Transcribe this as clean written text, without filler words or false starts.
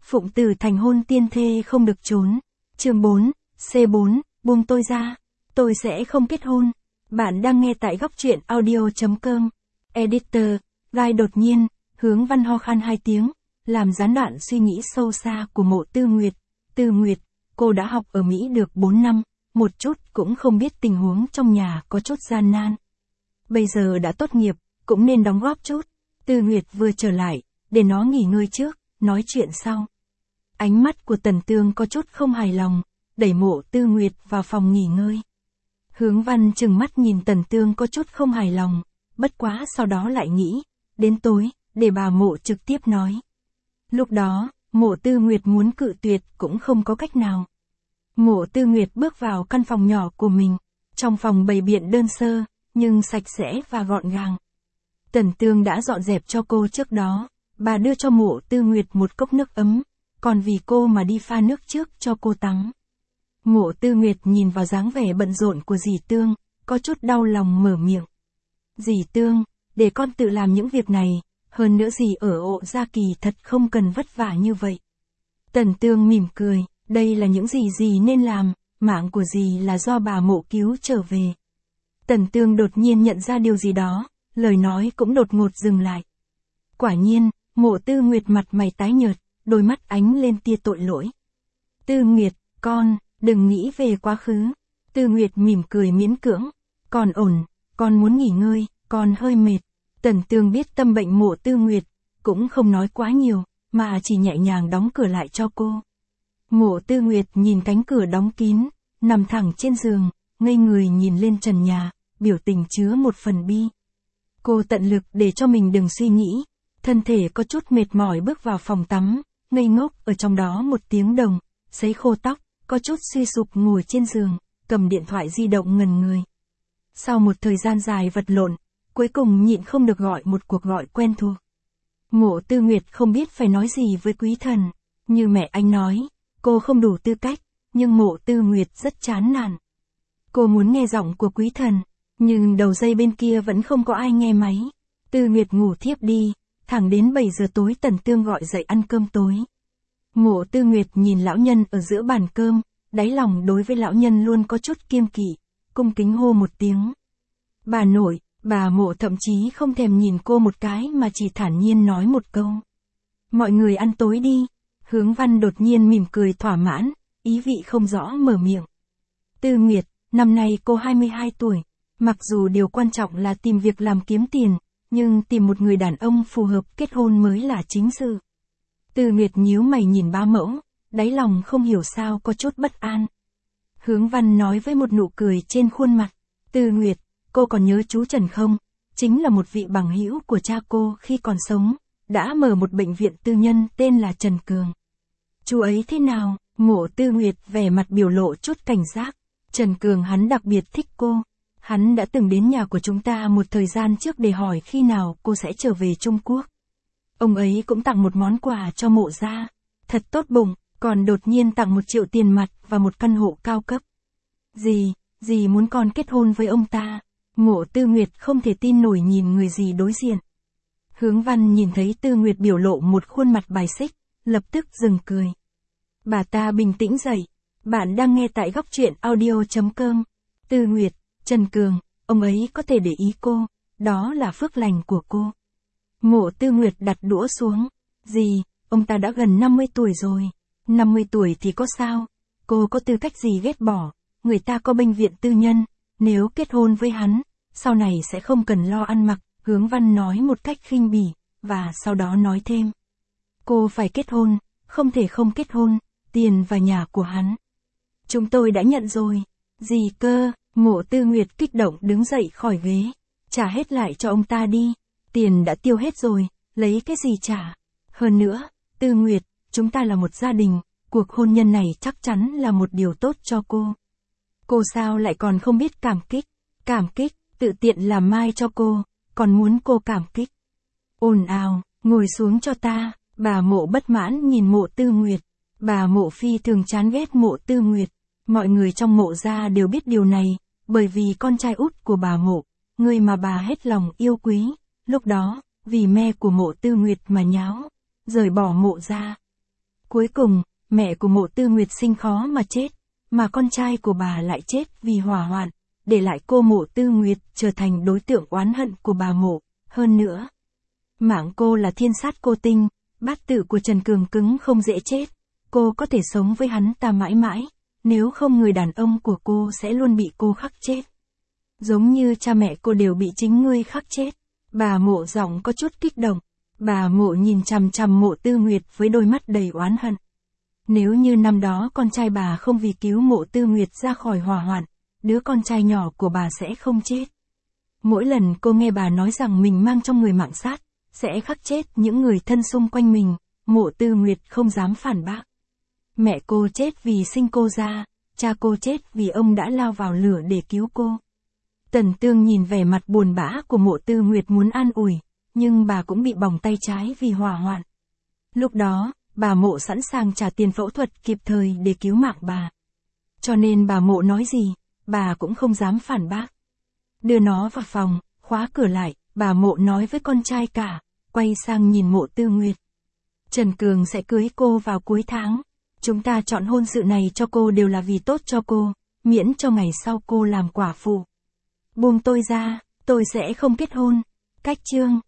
Phụng tử thành hôn tiên thê không được trốn. Chương 4, C4, buông tôi ra. Tôi sẽ không kết hôn. Bạn đang nghe tại góc truyện audio.com. Editor, Gai đột nhiên, Hướng Văn ho khan 2 tiếng, làm gián đoạn suy nghĩ sâu xa của Mộ Tư Nguyệt. Tư Nguyệt, cô đã học ở Mỹ được 4 năm, một chút cũng không biết tình huống trong nhà có chút gian nan. Bây giờ đã tốt nghiệp, cũng nên đóng góp chút. Tư Nguyệt vừa trở lại, để nó nghỉ ngơi trước, nói chuyện sau. Ánh mắt của Tần Tương có chút không hài lòng, đẩy Mộ Tư Nguyệt vào phòng nghỉ ngơi. Hướng Văn chừng mắt nhìn Tần Tương có chút không hài lòng, bất quá sau đó lại nghĩ, đến tối, để bà Mộ trực tiếp nói. Lúc đó, Mộ Tư Nguyệt muốn cự tuyệt cũng không có cách nào. Mộ Tư Nguyệt bước vào căn phòng nhỏ của mình, trong phòng bày biện đơn sơ, nhưng sạch sẽ và gọn gàng. Tần Tương đã dọn dẹp cho cô trước đó, bà đưa cho Mộ Tư Nguyệt một cốc nước ấm, còn vì cô mà đi pha nước trước cho cô tắm. Mộ Tư Nguyệt nhìn vào dáng vẻ bận rộn của dì Tương, có chút đau lòng mở miệng. Dì Tương, để con tự làm những việc này, hơn nữa dì ở Ộ Gia Kỳ thật không cần vất vả như vậy. Tần Tương mỉm cười, đây là những gì dì nên làm, mạng của dì là do bà Mộ cứu trở về. Tần Tương đột nhiên nhận ra điều gì đó, lời nói cũng đột ngột dừng lại. Quả nhiên, Mộ Tư Nguyệt mặt mày tái nhợt, đôi mắt ánh lên tia tội lỗi. Tư Nguyệt, con, đừng nghĩ về quá khứ. Tư Nguyệt mỉm cười miễn cưỡng. Con ổn, con muốn nghỉ ngơi, con hơi mệt. Tần Tương biết tâm bệnh Mộ Tư Nguyệt, cũng không nói quá nhiều, mà chỉ nhẹ nhàng đóng cửa lại cho cô. Mộ Tư Nguyệt nhìn cánh cửa đóng kín, nằm thẳng trên giường, ngây người nhìn lên trần nhà, biểu tình chứa một phần bi. Cô tận lực để cho mình đừng suy nghĩ, thân thể có chút mệt mỏi bước vào phòng tắm, ngây ngốc ở trong đó 1 tiếng đồng, sấy khô tóc, có chút suy sụp ngồi trên giường, cầm điện thoại di động ngần người. Sau một thời gian dài vật lộn, cuối cùng nhịn không được gọi một cuộc gọi quen thuộc. Mộ Tư Nguyệt không biết phải nói gì với Quý Thần, như mẹ anh nói, cô không đủ tư cách, nhưng Mộ Tư Nguyệt rất chán nản. Cô muốn nghe giọng của Quý Thần, nhưng đầu dây bên kia vẫn không có ai nghe máy. Tư Nguyệt ngủ thiếp đi, thẳng đến 7 giờ tối Tần Tương gọi dậy ăn cơm tối. Mộ Tư Nguyệt nhìn lão nhân ở giữa bàn cơm, đáy lòng đối với lão nhân luôn có chút kiêng kỵ, cung kính hô 1 tiếng. Bà nội, bà Mộ thậm chí không thèm nhìn cô một cái mà chỉ thản nhiên nói một câu. Mọi người ăn tối đi. Hướng Văn đột nhiên mỉm cười thỏa mãn, ý vị không rõ mở miệng. Tư Nguyệt, năm nay cô 22 tuổi, mặc dù điều quan trọng là tìm việc làm kiếm tiền, nhưng tìm một người đàn ông phù hợp kết hôn mới là chính sự. Tư Nguyệt nhíu mày nhìn bá mẫu, đáy lòng không hiểu sao có chút bất an. Hướng Văn nói với một nụ cười trên khuôn mặt. Tư Nguyệt, cô còn nhớ chú Trần không? Chính là một vị bằng hữu của cha cô khi còn sống, đã mở một bệnh viện tư nhân tên là Trần Cường. Chú ấy thế nào? Mộ Tư Nguyệt vẻ mặt biểu lộ chút cảnh giác. Trần Cường hắn đặc biệt thích cô. Hắn đã từng đến nhà của chúng ta một thời gian trước để hỏi khi nào cô sẽ trở về Trung Quốc. Ông ấy cũng tặng một món quà cho Mộ gia. Thật tốt bụng, còn đột nhiên tặng 1 triệu tiền mặt và một căn hộ cao cấp. Dì muốn con kết hôn với ông ta. Mộ Tư Nguyệt không thể tin nổi nhìn người dì đối diện. Hướng Văn nhìn thấy Tư Nguyệt biểu lộ một khuôn mặt bài xích, lập tức dừng cười. Bà ta bình tĩnh dậy. Bạn đang nghe tại góc truyện audio.com. Tư Nguyệt, Trần Cường, ông ấy có thể để ý cô, đó là phước lành của cô. Mộ Tư Nguyệt đặt đũa xuống. Dì, ông ta đã gần 50 tuổi rồi. 50 tuổi thì có sao? Cô có tư cách gì ghét bỏ? Người ta có bệnh viện tư nhân, nếu kết hôn với hắn, sau này sẽ không cần lo ăn mặc. Hướng Văn nói một cách khinh bỉ, và sau đó nói thêm. Cô phải kết hôn, không thể không kết hôn, tiền và nhà của hắn. Chúng tôi đã nhận rồi. Gì cơ? Mộ Tư Nguyệt kích động đứng dậy khỏi ghế. Trả hết lại cho ông ta đi. Tiền đã tiêu hết rồi, lấy cái gì trả? Hơn nữa, Tư Nguyệt, chúng ta là một gia đình, cuộc hôn nhân này chắc chắn là một điều tốt cho cô. Cô sao lại còn không biết cảm kích? Cảm kích, tự tiện làm mai cho cô, còn muốn cô cảm kích. Ồn ào, ngồi xuống cho ta. Bà Mộ bất mãn nhìn Mộ Tư Nguyệt. Bà Mộ phi thường chán ghét Mộ Tư Nguyệt. Mọi người trong Mộ gia đều biết điều này, bởi vì con trai út của bà Mộ, người mà bà hết lòng yêu quý, lúc đó, vì me của Mộ Tư Nguyệt mà nháo, rời bỏ Mộ gia. Cuối cùng, mẹ của Mộ Tư Nguyệt sinh khó mà chết, mà con trai của bà lại chết vì hỏa hoạn, để lại cô Mộ Tư Nguyệt trở thành đối tượng oán hận của bà Mộ. Hơn nữa, mạng cô là thiên sát cô tinh, bát tự của Trần Cường cứng không dễ chết, cô có thể sống với hắn ta mãi mãi, nếu không người đàn ông của cô sẽ luôn bị cô khắc chết. Giống như cha mẹ cô đều bị chính ngươi khắc chết. Bà Mộ giọng có chút kích động. Bà Mộ nhìn chằm chằm Mộ Tư Nguyệt với đôi mắt đầy oán hận. Nếu như năm đó con trai bà không vì cứu Mộ Tư Nguyệt ra khỏi hỏa hoạn, đứa con trai nhỏ của bà sẽ không chết. Mỗi lần cô nghe bà nói rằng mình mang trong người mạng sát, sẽ khắc chết những người thân xung quanh mình, Mộ Tư Nguyệt không dám phản bác. Mẹ cô chết vì sinh cô ra, cha cô chết vì ông đã lao vào lửa để cứu cô. Tần Tương nhìn vẻ mặt buồn bã của Mộ Tư Nguyệt muốn an ủi, nhưng bà cũng bị bỏng tay trái vì hỏa hoạn. Lúc đó, bà Mộ sẵn sàng trả tiền phẫu thuật kịp thời để cứu mạng bà. Cho nên bà Mộ nói gì, bà cũng không dám phản bác. Đưa nó vào phòng, khóa cửa lại, bà Mộ nói với con trai cả, quay sang nhìn Mộ Tư Nguyệt. Trần Cường sẽ cưới cô vào cuối tháng. Chúng ta chọn hôn sự này cho cô đều là vì tốt cho cô, miễn cho ngày sau cô làm quả phụ. Buông tôi ra, tôi sẽ không kết hôn. Cách chương